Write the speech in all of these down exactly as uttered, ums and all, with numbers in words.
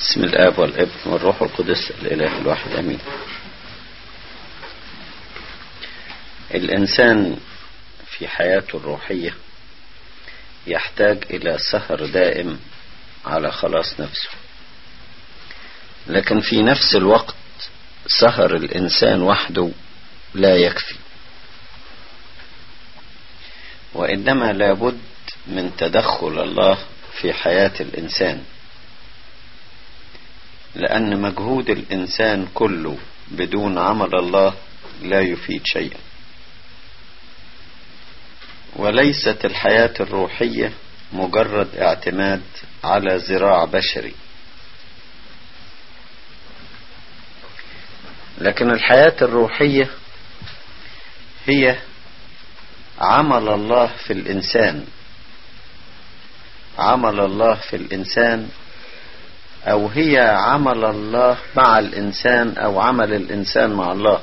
بسم الآب والابن والروح القدس الإله الواحد أمين. الإنسان في حياته الروحية يحتاج إلى سهر دائم على خلاص نفسه، لكن في نفس الوقت سهر الإنسان وحده لا يكفي، وإنما لابد من تدخل الله في حياة الإنسان، لأن مجهود الإنسان كله بدون عمل الله لا يفيد شيئا. وليست الحياة الروحية مجرد اعتماد على ذراع بشري، لكن الحياة الروحية هي عمل الله في الإنسان، عمل الله في الإنسان أو هي عمل الله مع الإنسان أو عمل الإنسان مع الله،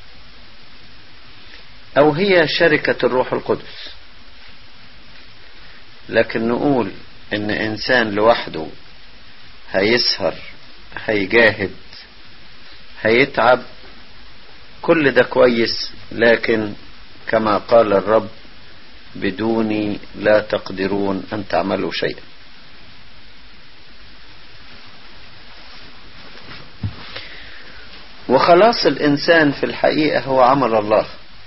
أو هي شركة الروح القدس. لكن نقول إن إنسان لوحده هيسهر هيجاهد هيتعب، كل ده كويس، لكن كما قال الرب بدوني لا تقدرون أن تعملوا شيئا. وخلاص الإنسان في الحقيقة هو عمل الله،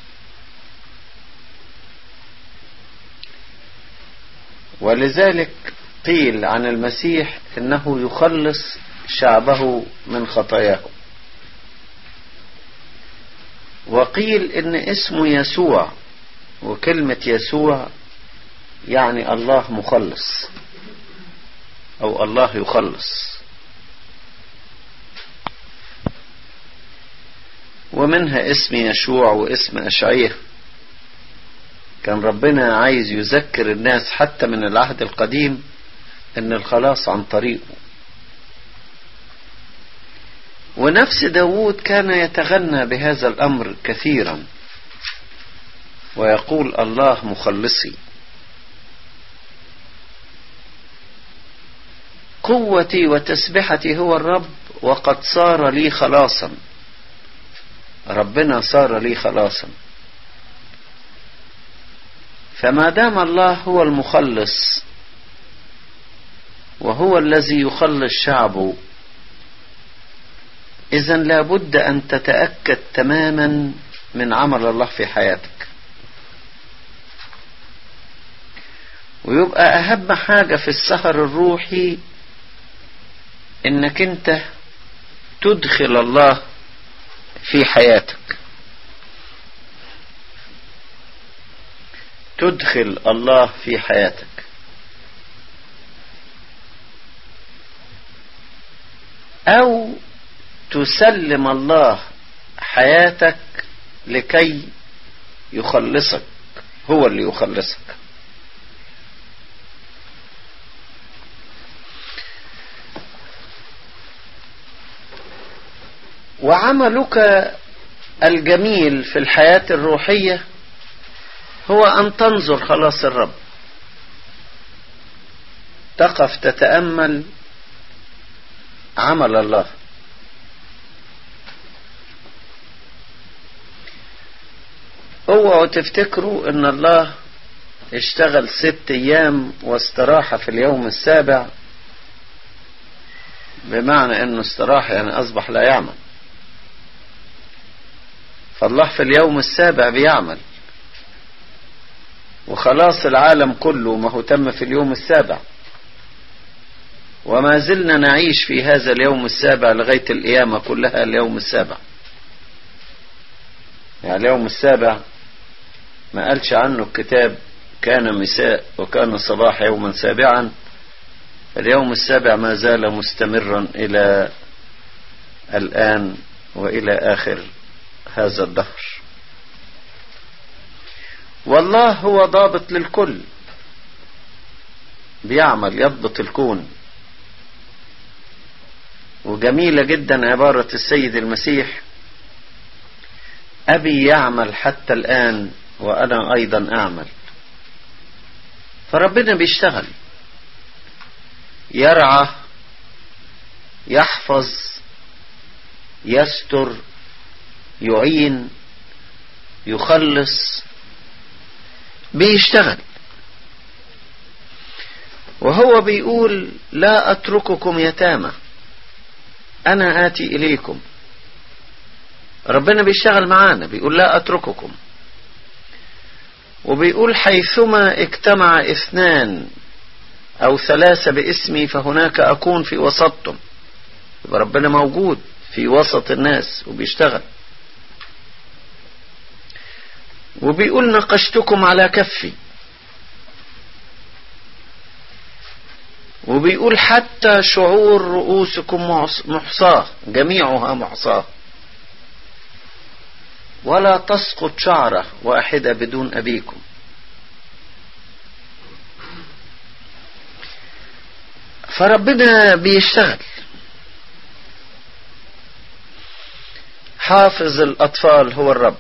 ولذلك قيل عن المسيح إنه يخلص شعبه من خطاياه، وقيل إن اسمه يسوع، وكلمة يسوع يعني الله مخلص أو الله يخلص، ومنها اسم يشوع واسم أشعية. كان ربنا عايز يذكر الناس حتى من العهد القديم ان الخلاص عن طريقه. ونفس داود كان يتغنى بهذا الأمر كثيرا ويقول الله مخلصي، قوتي وتسبحتي هو الرب وقد صار لي خلاصا. ربنا صار لي خلاصا، فما دام الله هو المخلص وهو الذي يخلص شعبه، إذن لابد أن تتأكد تماما من عمل الله في حياتك. ويبقى أهم حاجة في السهر الروحي إنك أنت تدخل الله في حياتك، تدخل الله في حياتك. أو تسلم الله حياتك لكي يخلصك، هو اللي يخلصك. وعملك الجميل في الحياة الروحية هو أن تنظر خلاص الرب، تقف تتأمل عمل الله. اوعوا تفتكروا ان الله اشتغل ست ايام واستراح في اليوم السابع بمعنى انه استراح يعني اصبح لا يعمل. فالله في اليوم السابع بيعمل، وخلاص العالم كله ما هو تم في اليوم السابع، وما زلنا نعيش في هذا اليوم السابع لغاية القيامة كلها اليوم السابع. يعني اليوم السابع ما قالش عنه الكتاب كان مساء وكان صباح يوما سابعا. اليوم السابع ما زال مستمرا إلى الآن وإلى آخر هذا الدهر. والله هو ضابط للكل، بيعمل يضبط الكون. وجميلة جدا عبارة السيد المسيح: أبي يعمل حتى الآن وأنا أيضا أعمل. فربنا بيشتغل، يرعى يحفظ، يستر، يعين، يخلص، بيشتغل. وهو بيقول لا أترككم يتامى، أنا آتي إليكم. ربنا بيشتغل معانا، بيقول لا أترككم. وبيقول حيثما اجتمع اثنان أو ثلاثة باسمي فهناك أكون في وسطهم. يبقى ربنا موجود في وسط الناس وبيشتغل. وبيقول نقشتكم على كفي. وبيقول حتى شعور رؤوسكم محصاة، جميعها محصاة، ولا تسقط شعرة واحدة بدون أبيكم. فربنا بيشتغل. حافظ الأطفال هو الرب.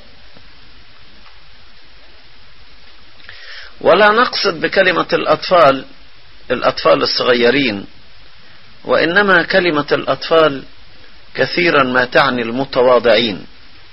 ولا نقصد بكلمة الأطفال الأطفال الصغيرين، وإنما كلمة الأطفال كثيرا ما تعني المتواضعين،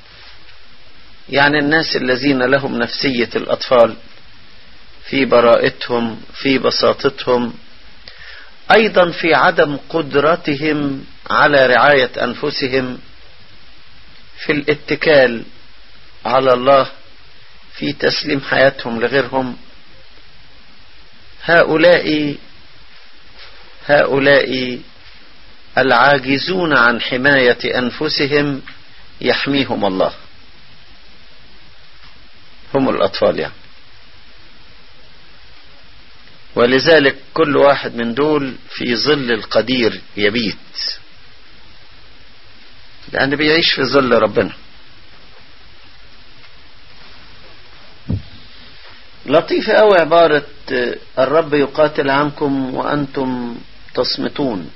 يعني الناس الذين لهم نفسية الأطفال في براءتهم، في بساطتهم، أيضا في عدم قدرتهم على رعاية أنفسهم، في الاتكال على الله، في تسليم حياتهم لغيرهم. هؤلاء هؤلاء العاجزون عن حماية أنفسهم يحميهم الله، هم الأطفال يعني. ولذلك كل واحد من دول في ظل القدير يبيت، لأنه بيعيش في ظل ربنا. لطيفة أوي عبارة الرب يقاتل عنكم وأنتم تصمتون.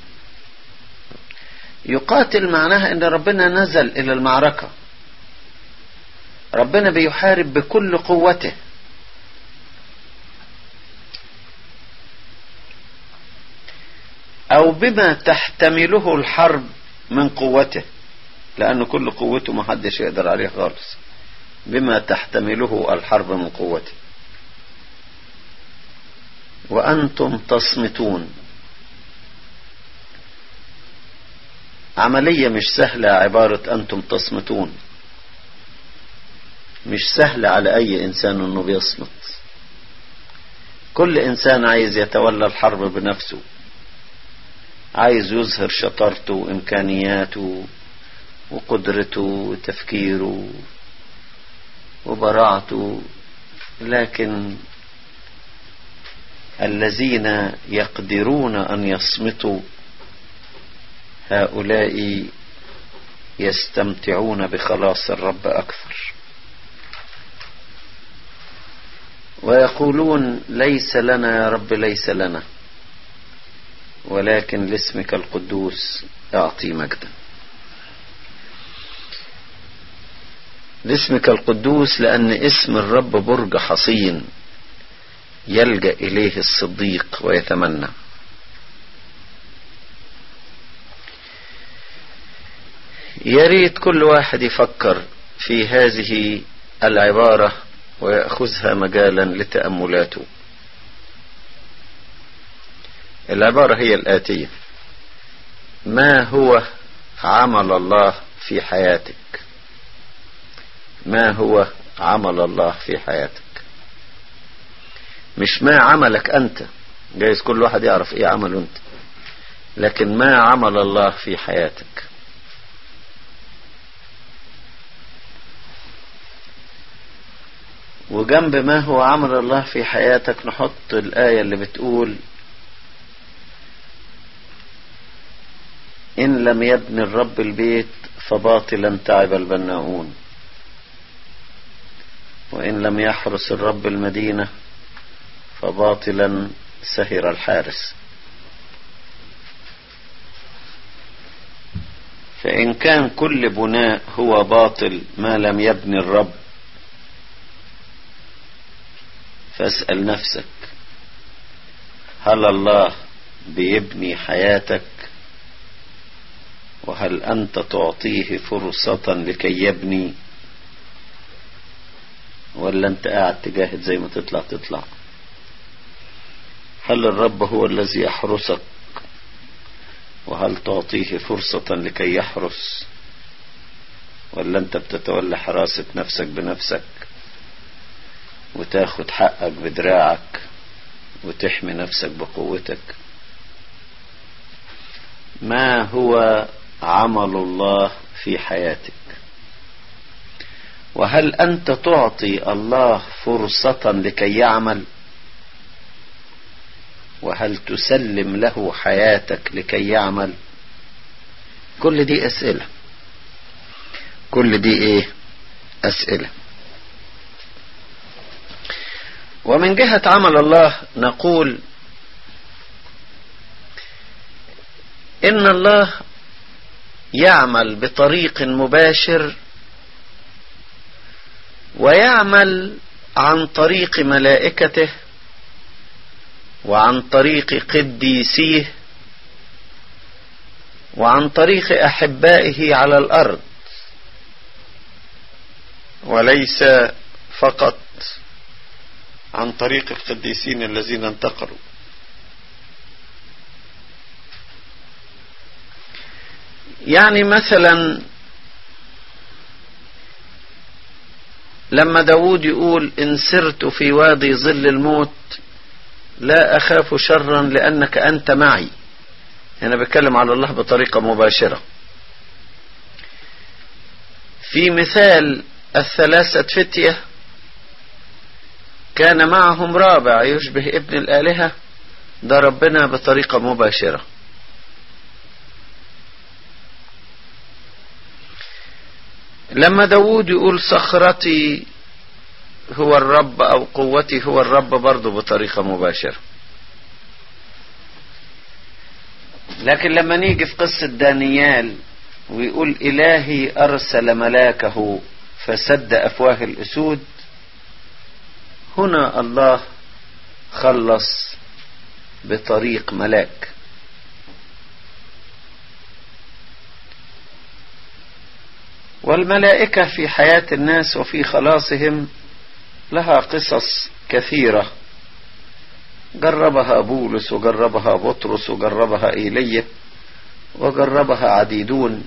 يقاتل معناها أن ربنا نزل إلى المعركة، ربنا بيحارب بكل قوته. أو بما تحتمله الحرب من قوته، لأن كل قوته ما حدش يقدر عليه خالص. بما تحتمله الحرب من قوته. وأنتم تصمتون. عملية مش سهلة عبارة أنتم تصمتون، مش سهلة على أي إنسان أنه بيصمت. كل إنسان عايز يتولى الحرب بنفسه، عايز يظهر شطارته وإمكانياته وقدرته وتفكيره وبراعته، لكن الذين يقدرون أن يصمتوا هؤلاء يستمتعون بخلاص الرب أكثر، ويقولون ليس لنا يا رب ليس لنا، ولكن لاسمك القدوس أعطي مجدا. لاسمك القدوس لأن اسم الرب برج حصين يلجأ إليه الصديق ويتمنى. يا ريت كل واحد يفكر في هذه العبارة ويأخذها مجالا لتأملاته. العبارة هي الآتية: ما هو عمل الله في حياتك؟ ما هو عمل الله في حياتك؟ مش ما عملك أنت، جايز كل واحد يعرف إيه عمله أنت، لكن ما عمل الله في حياتك. وجنب ما هو عمل الله في حياتك نحط الآية اللي بتقول إن لم يبن الرب البيت فباطلا تعب البناؤون، وإن لم يحرس الرب المدينة فباطلا سهر الحارس. فإن كان كل بناء هو باطل ما لم يبني الرب، فاسأل نفسك هل الله بيبني حياتك وهل أنت تعطيه فرصة لكي يبني، ولا أنت قاعد تجاهد زي ما تطلع تطلع؟ هل الرب هو الذي يحرسك، وهل تعطيه فرصة لكي يحرس، ولا أنت بتتولى حراسة نفسك بنفسك وتاخد حقك بدراعك وتحمي نفسك بقوتك؟ ما هو عمل الله في حياتك؟ وهل أنت تعطي الله فرصة لكي يعمل، وهل تسلم له حياتك لكي يعمل؟ كل دي أسئلة، كل دي ايه أسئلة. ومن جهة عمل الله نقول إن الله يعمل بطريق مباشر، ويعمل عن طريق ملائكته وعن طريق قديسيه وعن طريق أحبائه على الأرض، وليس فقط عن طريق القديسين الذين انتقلوا. يعني مثلا لما داود يقول إن سرت في وادي ظل الموت لا أخاف شرا لأنك أنت معي، هنا بتكلم على الله بطريقة مباشرة. في مثال الثلاثة فتية كان معهم رابع يشبه ابن الآلهة، ده ربنا بطريقة مباشرة. لما داود يقول صخرتي هو الرب أو قوتي هو الرب، برضو بطريقة مباشرة. لكن لما نيجي في قصة دانيال ويقول إلهي أرسل ملاكه فسد أفواه الأسود، هنا الله خلص بطريق ملاك. والملائكة في حياة الناس وفي خلاصهم لها قصص كثيرة، جربها بولس وجربها بطرس وجربها إيليا وجربها عديدون،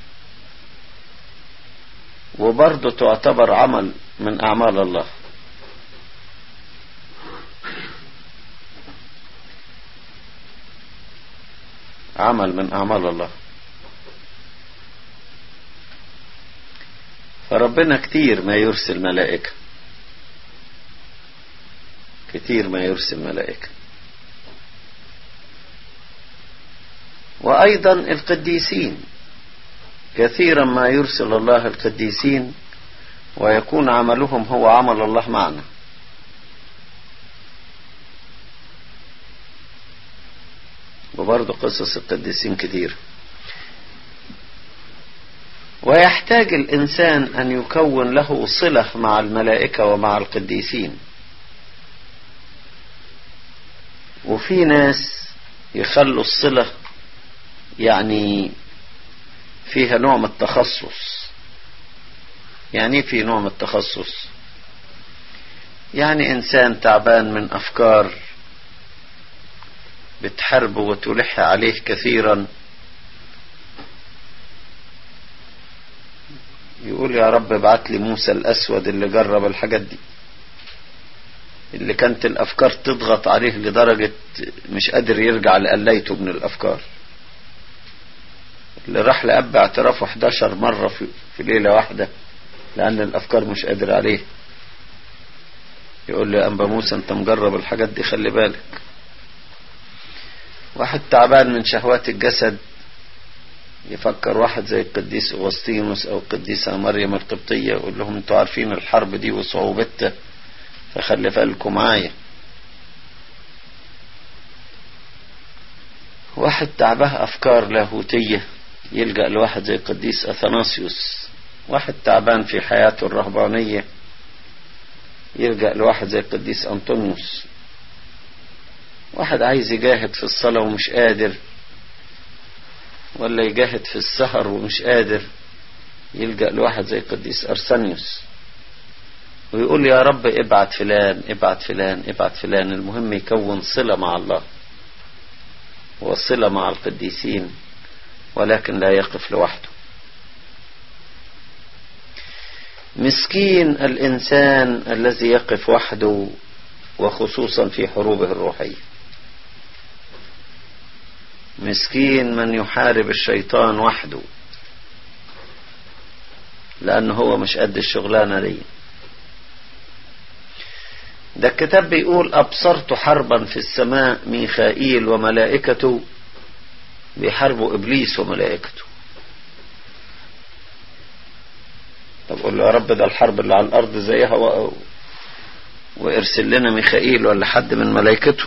وبرضه تعتبر عمل من أعمال الله. عمل من أعمال الله. فربنا كتير ما يرسل ملائكة، كتير ما يرسل ملائكة. وأيضا القديسين كثيرا ما يرسل الله القديسين، ويكون عملهم هو عمل الله معنا. وبرضه قصص القديسين كتير. ويحتاج الإنسان أن يكون له صلة مع الملائكة ومع القديسين. وفي ناس يخلوا الصلة يعني فيها نوع من التخصص. يعني في نوع من التخصص، يعني إنسان تعبان من أفكار بتحاربه وتلح عليه كثيرا، يقول يا رب ابعت لي موسى الأسود اللي جرب الحاجات دي، اللي كانت الأفكار تضغط عليه لدرجة مش قادر يرجع لقليته من الأفكار، اللي راح لأب اعترافه احداشر مرة في, في ليلة واحدة لأن الأفكار مش قادر عليه. يقول لي أنبا موسى أنت مجرب الحاجات دي، خلي بالك. واحد تعبان من شهوات الجسد يفكر واحد زي القديس أغسطينوس أو القديسة مريم القبطية، يقول لهم انتوا عارفين الحرب دي وصعوبتها فخلي بالكم معايا. واحد تعبه أفكار لاهوتية يلجأ لواحد زي القديس أثناسيوس. واحد تعبان في حياته الرهبانية يلجأ لواحد زي القديس أنطونيوس. واحد عايز يجاهد في الصلاة ومش قادر ولا يجاهد في السهر ومش قادر، يلجأ لواحد زي قديس أرسانيوس ويقول يا رب ابعت فلان ابعت فلان ابعت فلان. المهم يكون صلة مع الله وصلة مع القديسين، ولكن لا يقف لوحده. مسكين الإنسان الذي يقف وحده، وخصوصا في حروبه الروحية. مسكين من يحارب الشيطان وحده، لأنه هو مش قد الشغلانة دي. ده الكتاب بيقول أبصرت حربا في السماء، ميخائيل وملائكته بيحاربوا إبليس وملائكته. طب قول له يا رب ده الحرب اللي على الأرض زيها و... وارسل لنا ميخائيل ولا حد من ملائكته.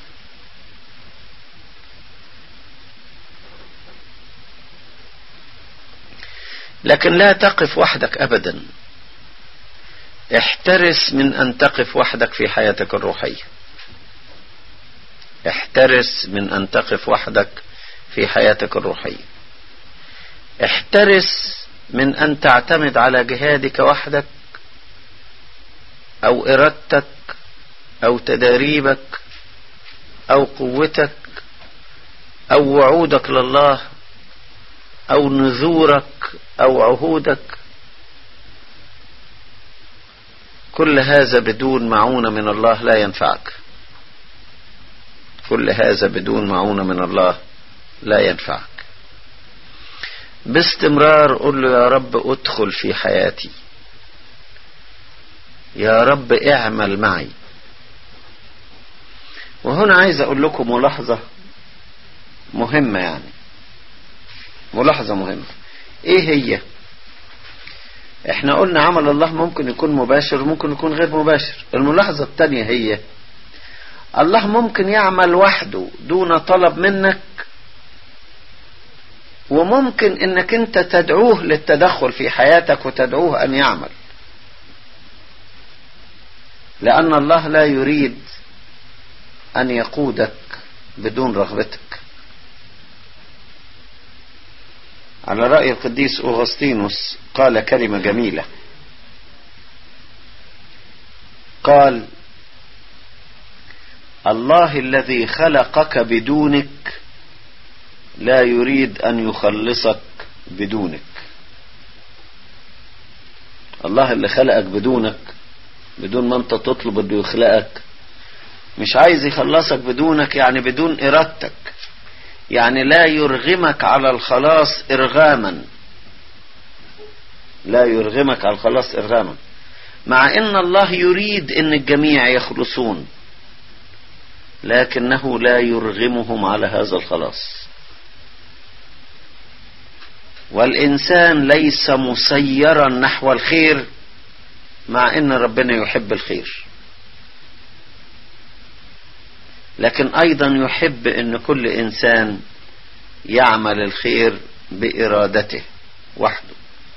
لكن لا تقف وحدك أبدا. احترس من أن تقف وحدك في حياتك الروحية. احترس من أن تقف وحدك في حياتك الروحية. احترس من أن تعتمد على جهادك وحدك، أو إرادتك، أو تداريبك، أو قوتك، أو وعودك لله، أو نذورك، أو عهودك. كل هذا بدون معونة من الله لا ينفعك. كل هذا بدون معونة من الله لا ينفعك. باستمرار قل له يا رب ادخل في حياتي، يا رب اعمل معي. وهنا عايز اقول لكم ملاحظة مهمة، يعني ملاحظة مهمة. ايه هي؟ احنا قلنا عمل الله ممكن يكون مباشر وممكن يكون غير مباشر. الملاحظة الثانية هي الله ممكن يعمل وحده دون طلب منك، وممكن انك انت تدعوه للتدخل في حياتك وتدعوه ان يعمل، لان الله لا يريد ان يقودك بدون رغبتك. على رأي القديس أغسطينوس قال كلمة جميلة، قال الله الذي خلقك بدونك لا يريد أن يخلصك بدونك. الله اللي خلقك بدونك، بدون ما انت تطلب انه يخلقك، مش عايز يخلصك بدونك، يعني بدون إرادتك، يعني لا يرغمك على الخلاص إرغاما، لا يرغمك على الخلاص إرغاما، مع ان الله يريد ان الجميع يخلصون، لكنه لا يرغمهم على هذا الخلاص. والإنسان ليس مسيرا نحو الخير، مع ان ربنا يحب الخير، لكن ايضا يحب ان كل انسان يعمل الخير بارادته وحده.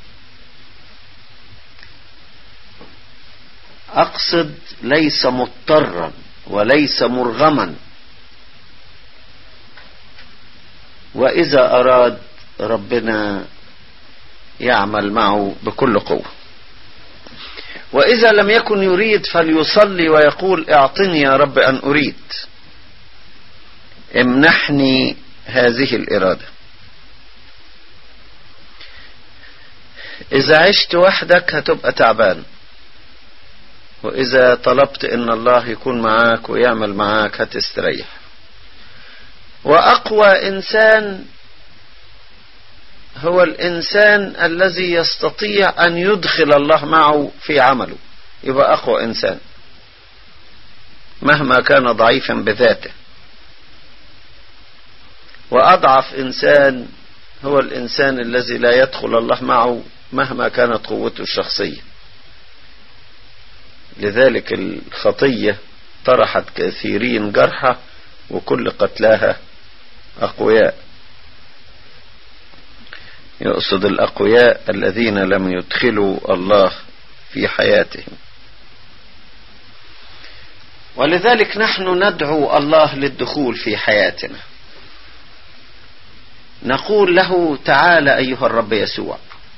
اقصد ليس مضطرا وليس مرغما، واذا اراد ربنا يعمل معه بكل قوة. واذا لم يكن يريد فليصلي ويقول اعطني يا رب ان اريد، امنحني هذه الإرادة. إذا عشت وحدك هتبقى تعبان، وإذا طلبت إن الله يكون معاك ويعمل معاك هتستريح. وأقوى إنسان هو الإنسان الذي يستطيع أن يدخل الله معه في عمله، يبقى أقوى إنسان مهما كان ضعيفا بذاته. وأضعف إنسان هو الإنسان الذي لا يدخل الله معه مهما كانت قوته الشخصية. لذلك الخطية طرحت كثيرين جرحى، وكل قتلاها أقوياء. يقصد الأقوياء الذين لم يدخلوا الله في حياتهم. ولذلك نحن ندعو الله للدخول في حياتنا. نقول له تعال أيها الرب يسوع،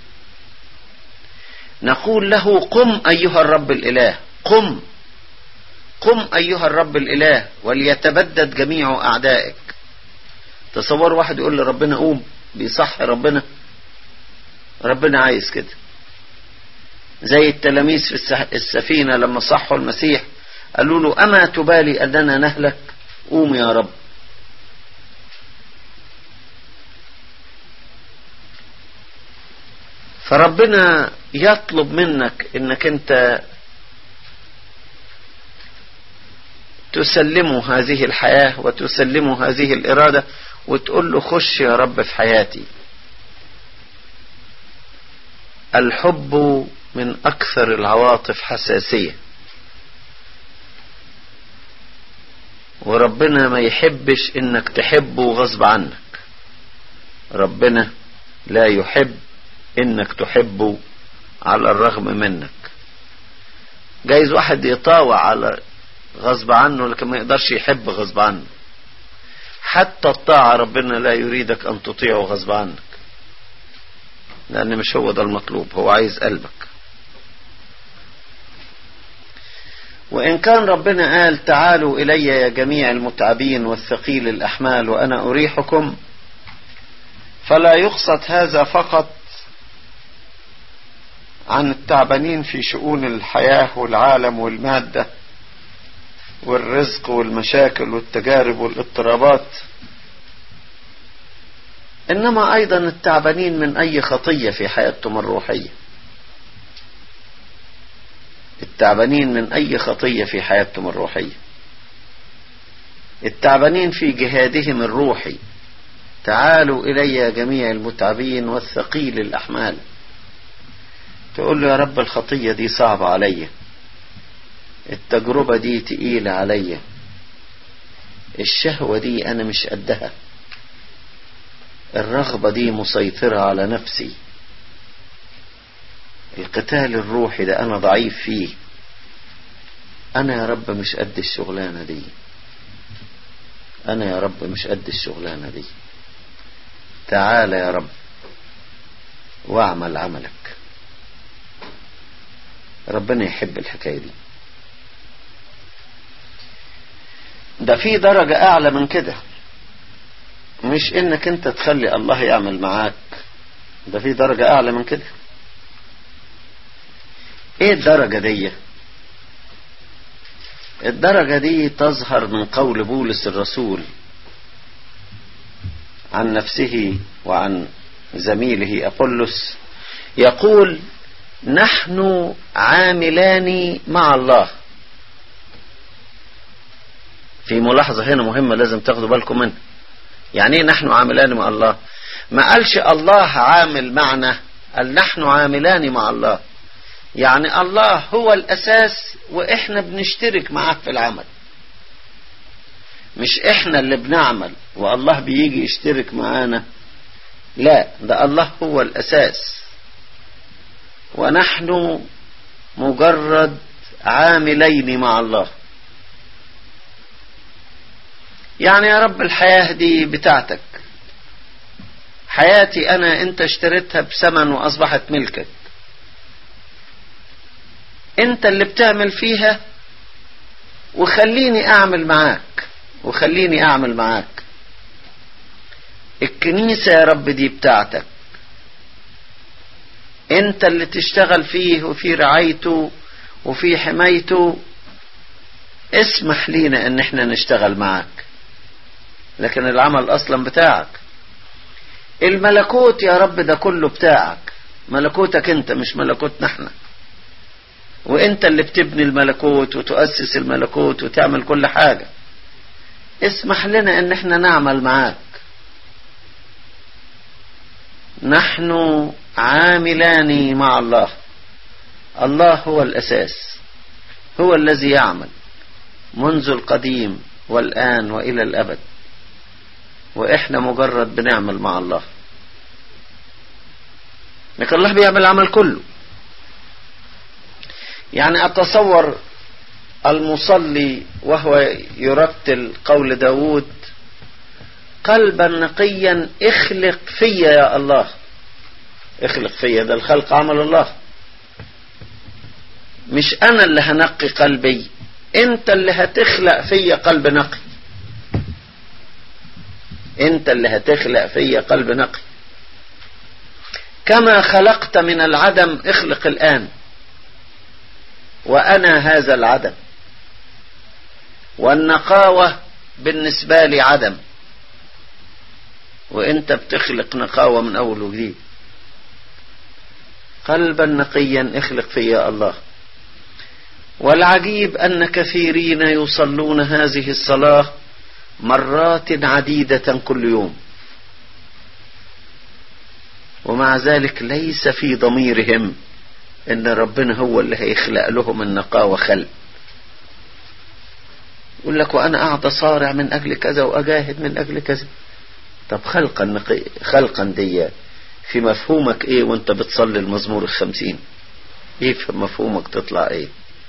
نقول له قم أيها الرب الإله، قم قم أيها الرب الإله وليتبدد جميع أعدائك. تصور واحد يقول لربنا قوم، بيصحي ربنا؟ ربنا عايز كده، زي التلاميذ في السفينة لما صحوا المسيح قالوا له أما تبالي أننا نهلك؟ قوم يا رب. فربنا يطلب منك انك انت تسلمه هذه الحياة وتسلمه هذه الإرادة وتقول له خش يا رب في حياتي. الحب من أكثر العواطف حساسية، وربنا ما يحبش انك تحبه غصب عنك. ربنا لا يحب انك تحبه على الرغم منك. جايز واحد يطاوع على غصب عنه لكن ما يقدرش يحب غصب عنه. حتى الطاعة ربنا لا يريدك ان تطيعه غصب عنك، لان مش هو ده المطلوب، هو عايز قلبك. وإن كان ربنا قال تعالوا إلي يا جميع المتعبين والثقيل الأحمال وأنا أريحكم، فلا يقصد هذا فقط عن التعبانين في شؤون الحياة والعالم والمادة والرزق والمشاكل والتجارب والاضطرابات، إنما أيضا التعبانين من أي خطية في حياتهم الروحية، التعبانين من أي خطية في حياتهم الروحية، التعبانين في جهادهم الروحي. تعالوا إلي يا جميع المتعبين والثقيل الأحمال. تقول له يا رب الخطية دي صعبة عليا، التجربة دي تقيلة عليا، الشهوة دي أنا مش قدها، الرغبة دي مسيطرة على نفسي، القتال الروحي ده أنا ضعيف فيه، أنا يا رب مش قد الشغلانة دي، أنا يا رب مش قد الشغلانة دي. تعال يا رب واعمل عملك. ربنا يحب الحكاية دي. ده في درجة أعلى من كده، مش إنك أنت تخلي الله يعمل معاك، ده في درجة أعلى من كده. ايه الدرجة دي؟ الدرجة دي تظهر من قول بولس الرسول عن نفسه وعن زميله أبولس، يقول نحن عاملان مع الله. في ملاحظة هنا مهمة لازم تاخدوا بالكم منها. يعني ايه نحن عاملان مع الله؟ ما قالش الله عامل معنا، قال نحن عاملان مع الله. يعني الله هو الأساس وإحنا بنشترك معاه في العمل، مش إحنا اللي بنعمل والله بيجي يشترك معانا، لا، ده الله هو الأساس ونحن مجرد عاملين مع الله. يعني يا رب الحياة دي بتاعتك، حياتي أنا أنت اشتريتها بثمن وأصبحت ملكك، انت اللي بتعمل فيها وخليني اعمل معاك وخليني اعمل معاك. الكنيسة يا رب دي بتاعتك، انت اللي تشتغل فيه وفي رعايته وفي حمايته. اسمح لينا ان احنا نشتغل معاك، لكن العمل اصلا بتاعك. الملكوت يا رب ده كله بتاعك، ملكوتك انت مش ملكوتنا احنا، وانت اللي بتبني الملكوت وتؤسس الملكوت وتعمل كل حاجة. اسمح لنا ان احنا نعمل معاك. نحن عاملان مع الله. الله هو الأساس، هو الذي يعمل منذ القديم والآن وإلى الأبد، وإحنا مجرد بنعمل مع الله. لكن الله بيعمل العمل كله. يعني أتصور المصلي وهو يرتل قول داود قلبا نقيا اخلق فيا يا الله. اخلق فيا، ده الخلق عمل الله، مش انا اللي هنقي قلبي، انت اللي هتخلق فيا قلب نقي، انت اللي هتخلق فيا قلب نقي. كما خلقت من العدم اخلق الآن، وأنا هذا العدم، والنقاوة بالنسبة لي عدم، وانت بتخلق نقاوة من أول وجديد. قلبا نقيا اخلق فيا الله. والعجيب أن كثيرين يصلون هذه الصلاة مرات عديدة كل يوم، ومع ذلك ليس في ضميرهم ان ربنا هو اللي هيخلق لهم النقاوة خلق. يقول لك وانا قاعد اصارع من اجل كذا واجاهد من اجل كذا. طب خلقا نقي خلقا دي في مفهومك ايه وانت بتصلي المزمور الخمسين؟ ايه في مفهومك تطلع ايه؟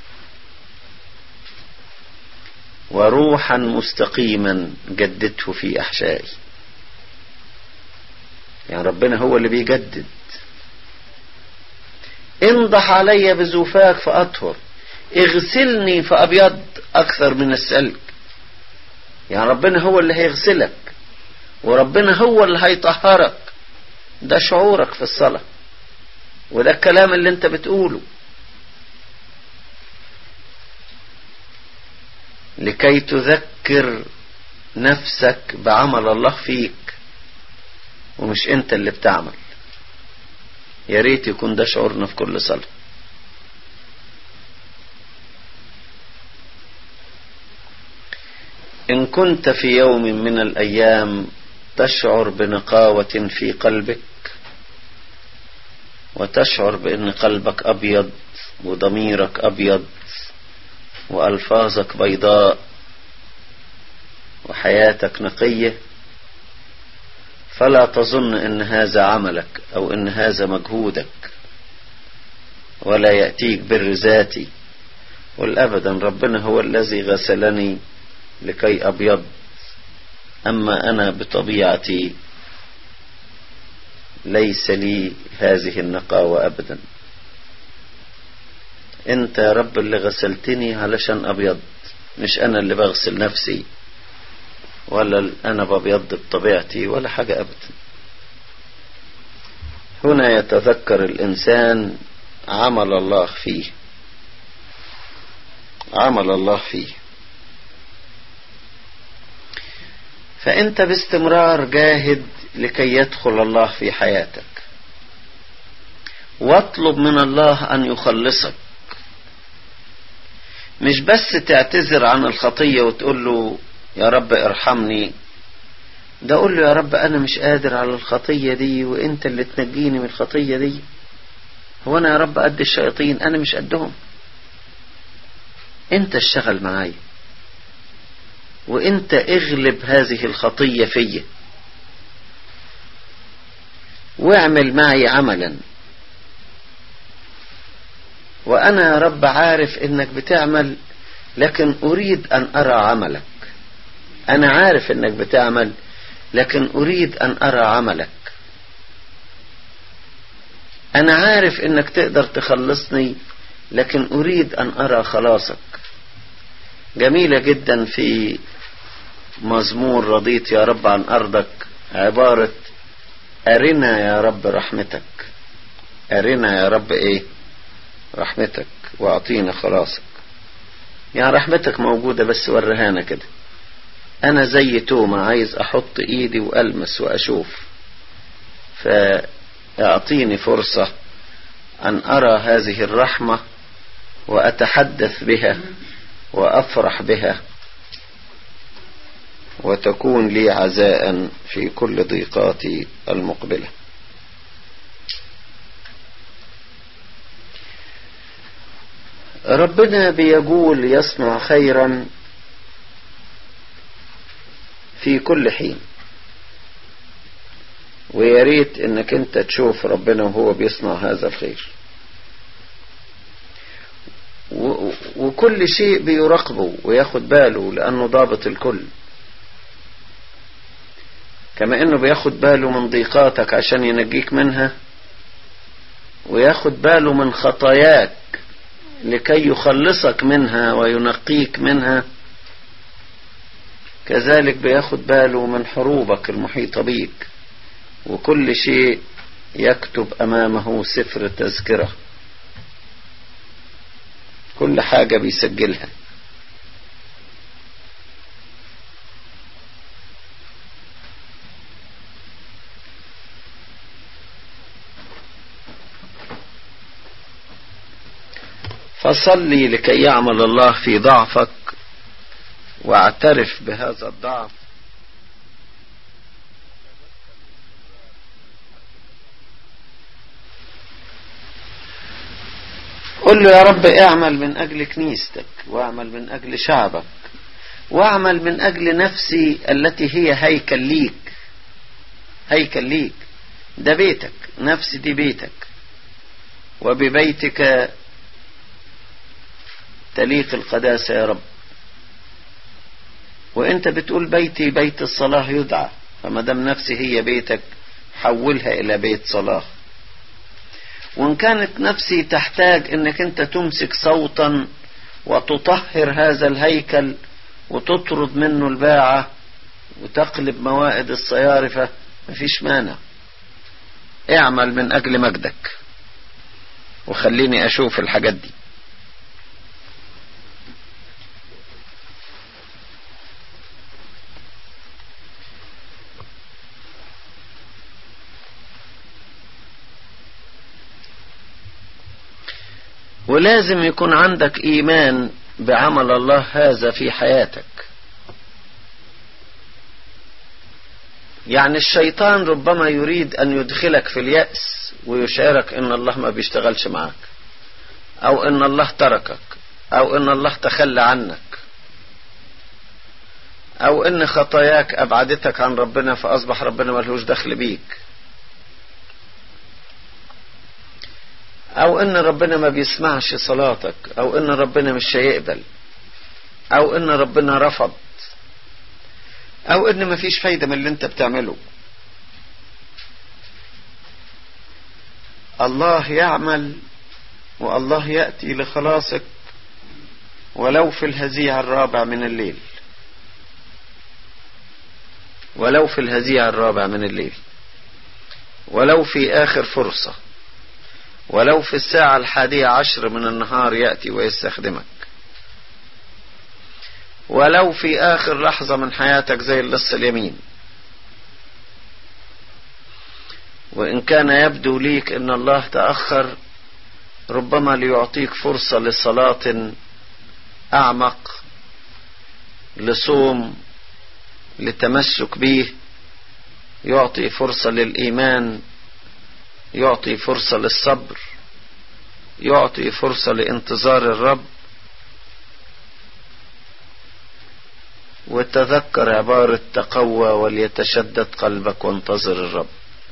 وروحا مستقيما جددته في احشائي. يعني ربنا هو اللي بيجدد. انضح علي بزوفاك فأطهر، اغسلني فأبيض أكثر من الثلج. يعني ربنا هو اللي هيغسلك، وربنا هو اللي هيطهرك. ده شعورك في الصلاة، وده الكلام اللي انت بتقوله. لكي تذكر نفسك بعمل الله فيك، ومش انت اللي بتعمل. يا ريت يكون ده شعورنا في كل صلاة. إن كنت في يوم من الأيام تشعر بنقاوة في قلبك، وتشعر بأن قلبك أبيض وضميرك أبيض وألفاظك بيضاء وحياتك نقية، فلا تظن ان هذا عملك او ان هذا مجهودك، ولا يأتيك بر ذاتي. والابدا ربنا هو الذي غسلني لكي ابيض، اما انا بطبيعتي ليس لي هذه النقاوة ابدا. انت يا رب اللي غسلتني علشان ابيض، مش انا اللي بغسل نفسي، ولا أنا ببيض بطبيعتي ولا حاجة أبدا. هنا يتذكر الإنسان عمل الله فيه، عمل الله فيه. فأنت باستمرار جاهد لكي يدخل الله في حياتك، واطلب من الله أن يخلصك. مش بس تعتذر عن الخطية وتقول له يا رب ارحمني، ده قول له يا رب انا مش قادر على الخطية دي، وانت اللي تنجيني من الخطية دي. هو انا يا رب قد الشياطين؟ انا مش قدهم. انت اشتغل معايا، وانت اغلب هذه الخطية فيا، واعمل معي عملا. وانا يا رب عارف انك بتعمل، لكن اريد ان ارى عملك. أنا عارف إنك بتعمل، لكن أريد أن أرى عملك. أنا عارف إنك تقدر تخلصني، لكن أريد أن أرى خلاصك. جميلة جدا في مزمور رضيت يا رب عن أرضك عبارة أرنا يا رب رحمتك. أرنا يا رب إيه؟ رحمتك، وأعطينا خلاصك. يعني رحمتك موجودة، بس ورهانا كده. أنا زي توما عايز أحط إيدي وألمس وأشوف، فأعطيني فرصة أن أرى هذه الرحمة وأتحدث بها وأفرح بها، وتكون لي عزاء في كل ضيقاتي المقبلة. ربنا بيقول يصنع خيرا في كل حين، ويا ريت انك انت تشوف ربنا وهو بيصنع هذا الخير، وكل شيء بيراقبه وياخد باله، لانه ضابط الكل. كما انه بياخد باله من ضيقاتك عشان ينجيك منها، وياخد باله من خطاياك لكي يخلصك منها وينقيك منها، كذلك بياخد باله من حروبك المحيطة بيك، وكل شيء يكتب أمامه سفر تذكرة، كل حاجة بيسجلها. فصلي لكي يعمل الله في ضعفك، واعترف بهذا الضعف، قل له يا رب اعمل من اجل كنيستك، واعمل من اجل شعبك، واعمل من اجل نفسي التي هي هيكل ليك. هيكل ليك ده بيتك، نفسي دي بيتك، وببيتك تليق القداسة يا رب. وانت بتقول بيتي بيت الصلاة يدعى، فما دام نفسي هي بيتك حولها الى بيت صلاة. وان كانت نفسي تحتاج انك انت تمسك صوتا وتطهر هذا الهيكل وتطرد منه الباعة وتقلب موائد الصيارفة، مفيش مانع. اعمل من اجل مجدك وخليني اشوف الحاجات دي. ولازم يكون عندك ايمان بعمل الله هذا في حياتك. يعني الشيطان ربما يريد ان يدخلك في اليأس ويشعرك ان الله ما بيشتغلش معاك، او ان الله تركك، او ان الله تخلى عنك، او ان خطاياك ابعدتك عن ربنا فاصبح ربنا ملهوش دخل بيك، او ان ربنا ما بيسمعش صلاتك، او ان ربنا مش هيقبل، او ان ربنا رفض، او ان ما فيش فايدة من اللي انت بتعمله. الله يعمل والله يأتي لخلاصك ولو في الهزيع الرابع من الليل، ولو في الهزيع الرابع من الليل، ولو في آخر فرصة، ولو في الساعة الحادية عشر من النهار يأتي ويستخدمك، ولو في آخر لحظة من حياتك زي اللص اليمين. وإن كان يبدو ليك إن الله تأخر، ربما ليعطيك فرصة لصلاة أعمق، لصوم، لتمسك به، يعطي فرصة للإيمان، يعطي فرصة للصبر، يعطي فرصة لانتظار الرب. وتذكر عبارة تقوى وليتشدد قلبك وانتظر الرب.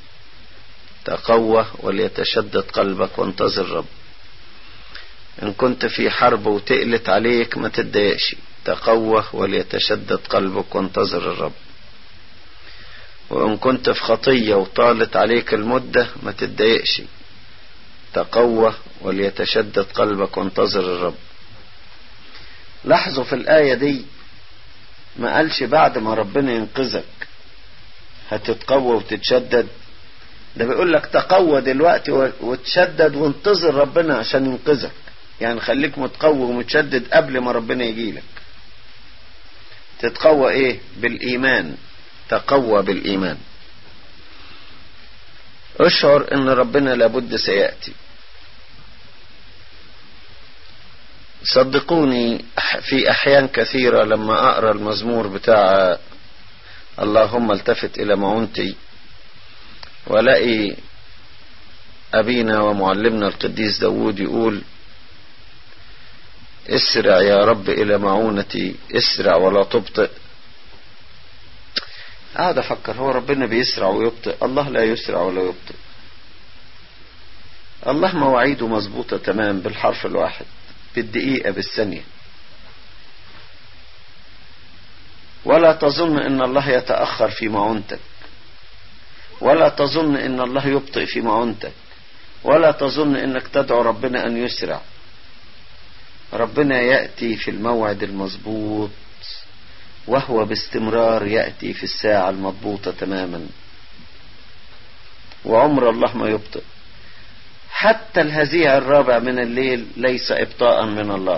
تقوى وليتشدد قلبك وانتظر الرب. إن كنت في حرب وتقلت عليك ما تتضايقش، تقوى وليتشدد قلبك وانتظر الرب. وإن كنت في خطية وطالت عليك المدة ما تتضايقش، تقوى وليتشدد قلبك وانتظر الرب. لاحظوا في الآية دي ما قالش بعد ما ربنا ينقذك هتتقوى وتتشدد، ده بيقول لك تقوى دلوقتي وتشدد وانتظر ربنا عشان ينقذك. يعني خليك متقوى ومتشدد قبل ما ربنا يجيلك. تتقوى ايه؟ بالإيمان. تقوى بالإيمان. اشعر ان ربنا لابد سيأتي. صدقوني في احيان كثيرة لما اقرأ المزمور بتاع اللهم التفت الى معونتي ولاقي ابينا ومعلمنا القديس داود يقول اسرع يا رب الى معونتي، اسرع ولا تبطئ. اقعد افكر هو ربنا بيسرع ويبطئ؟ الله لا يسرع ولا يبطئ. الله مواعيده مظبوطة تمام بالحرف الواحد، بالدقيقة، بالثانية. ولا تظن ان الله يتأخر في معونتك، ولا تظن ان الله يبطئ في معونتك، ولا تظن انك تدعو ربنا ان يسرع. ربنا يأتي في الموعد المضبوط، وهو باستمرار يأتي في الساعة المضبوطة تماما، وعمر الله ما يبطئ. حتى الهزيع الرابع من الليل ليس إبطاء من الله،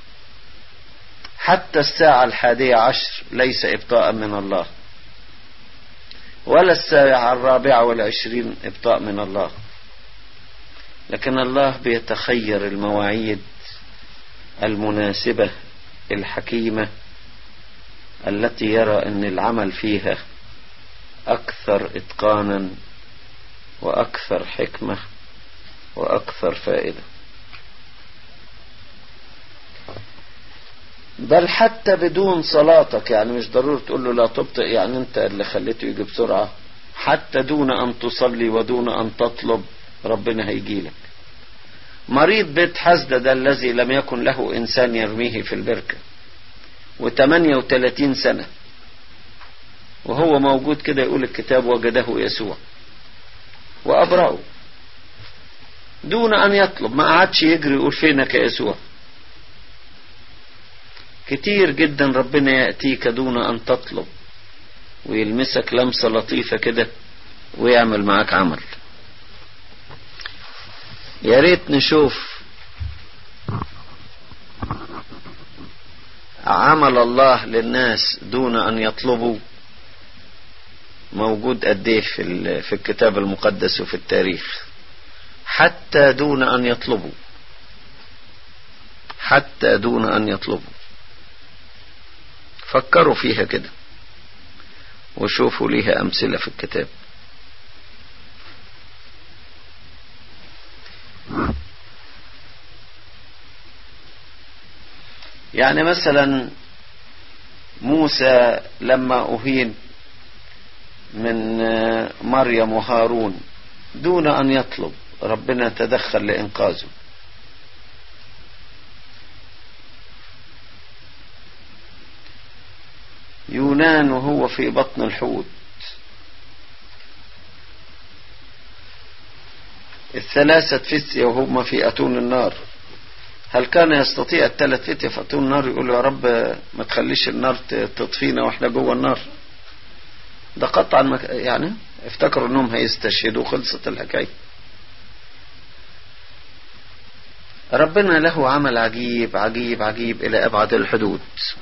حتى الساعة الحادية عشر ليس إبطاء من الله، ولا الساعة الرابعة والعشرين إبطاء من الله. لكن الله بيتخير المواعيد المناسبة الحكيمة التي يرى أن العمل فيها أكثر إتقانا وأكثر حكمة وأكثر فائدة. بل حتى بدون صلاتك، يعني مش ضروري تقول له لا تبطئ يعني انت اللي خليته يجي بسرعة، حتى دون ان تصلي ودون ان تطلب ربنا هيجيلك. مريض بيت حسدة ده الذي لم يكن له انسان يرميه في البركة، وثمانية وثلاثين سنة وهو موجود كده، يقول الكتاب وجده يسوع وأبرأه دون أن يطلب. ما قعدش يجري يقول فينك يا يسوع. كتير جدا ربنا يأتيك دون أن تطلب، ويلمسك لمسة لطيفة كده ويعمل معك عمل. يا ريت نشوف عمل الله للناس دون أن يطلبوا موجود قد ايه في في الكتاب المقدس وفي التاريخ. حتى دون أن يطلبوا، حتى دون أن يطلبوا. فكروا فيها كده وشوفوا ليها أمثلة في الكتاب. يعني مثلا موسى لما أهين من مريم وهارون دون أن يطلب ربنا تدخل لإنقاذه. يونان وهو في بطن الحوت، الثلاثة فتية وهم في أتون النار، هل كان يستطيع الثلاث فتية في أتون النار يقول يا رب ما تخليش النار تطفينا واحنا جوه النار؟ ده قطعا يعني افتكروا انهم هيستشهدوا، خلصت الحكاية. ربنا له عمل عجيب عجيب عجيب إلى أبعد الحدود.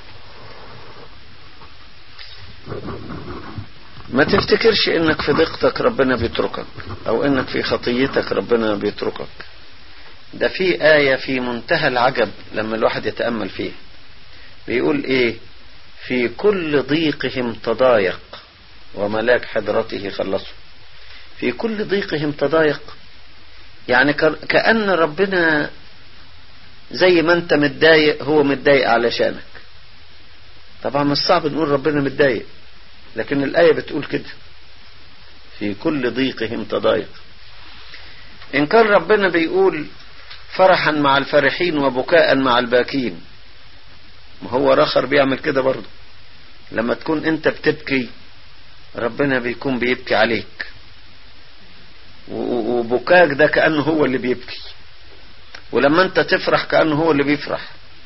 ما تفتكرش انك في ضيقتك ربنا بيتركك، او انك في خطيتك ربنا بيتركك. ده في آية في منتهى العجب لما الواحد يتأمل فيه. بيقول ايه؟ في كل ضيقهم تضايق وملاك حضرته خلصوا. في كل ضيقهم تضايق، يعني كأن ربنا زي ما انت متضايق هو متضايق علشانك. طبعا مش صعب نقول ربنا متضايق، لكن الآية بتقول كده في كل ضيقهم تضايق. إن كان ربنا بيقول فرحا مع الفرحين وبكاء مع الباكين، ما هو رخر بيعمل كده برضه. لما تكون انت بتبكي ربنا بيكون بيبكي عليك، وبكاك ده كأنه هو اللي بيبكي، ولما انت تفرح كأنه هو اللي بيفرح.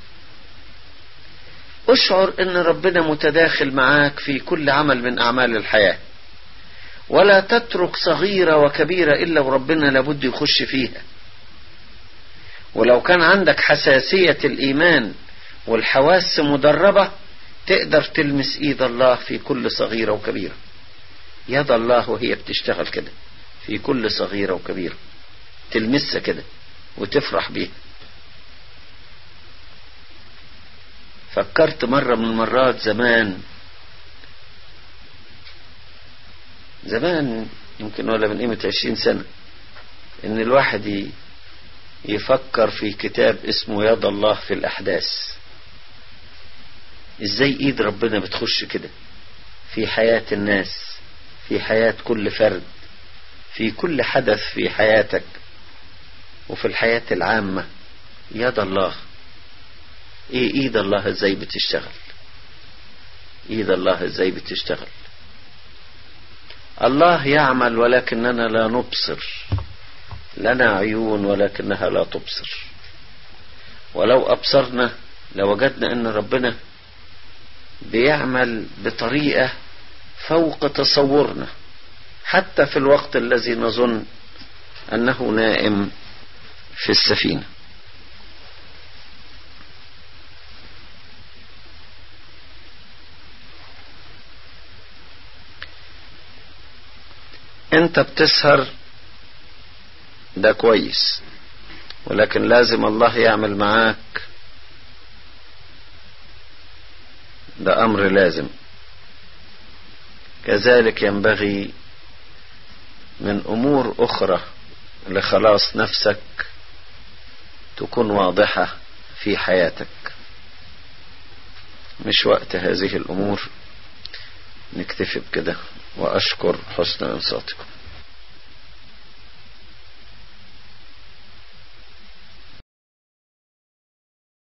اشعر ان ربنا متداخل معاك في كل عمل من اعمال الحياة، ولا تترك صغيرة وكبيرة الا وربنا لابد يخش فيها. ولو كان عندك حساسية الايمان والحواس مدربة تقدر تلمس ايد الله في كل صغيرة وكبيرة. يد الله وهي بتشتغل كده في كل صغيرة وكبيرة، تلمسها كده وتفرح بيها. فكرت مرة من المرات زمان زمان يمكن ولا من قيمة عشرين سنة ان الواحد يفكر في كتاب اسمه يد الله في الأحداث. ازاي ايد ربنا بتخش كده في حياة الناس، في حياة كل فرد، في كل حدث في حياتك وفي الحياة العامة. يد الله، ايه ايد الله ازاي بتشتغل، ايد الله ازاي بتشتغل. الله يعمل ولكننا لا نبصر، لنا عيون ولكنها لا تبصر. ولو أبصرنا لوجدنا أن ربنا بيعمل بطريقة فوق تصورنا، حتى في الوقت الذي نظن أنه نائم في السفينة. انت بتسهر ده كويس، ولكن لازم الله يعمل معاك، ده امر لازم. كذلك ينبغي من امور اخرى لخلاص نفسك تكون واضحة في حياتك. مش وقت هذه الامور، نكتفي بكده، واشكر حسن انصاتكم.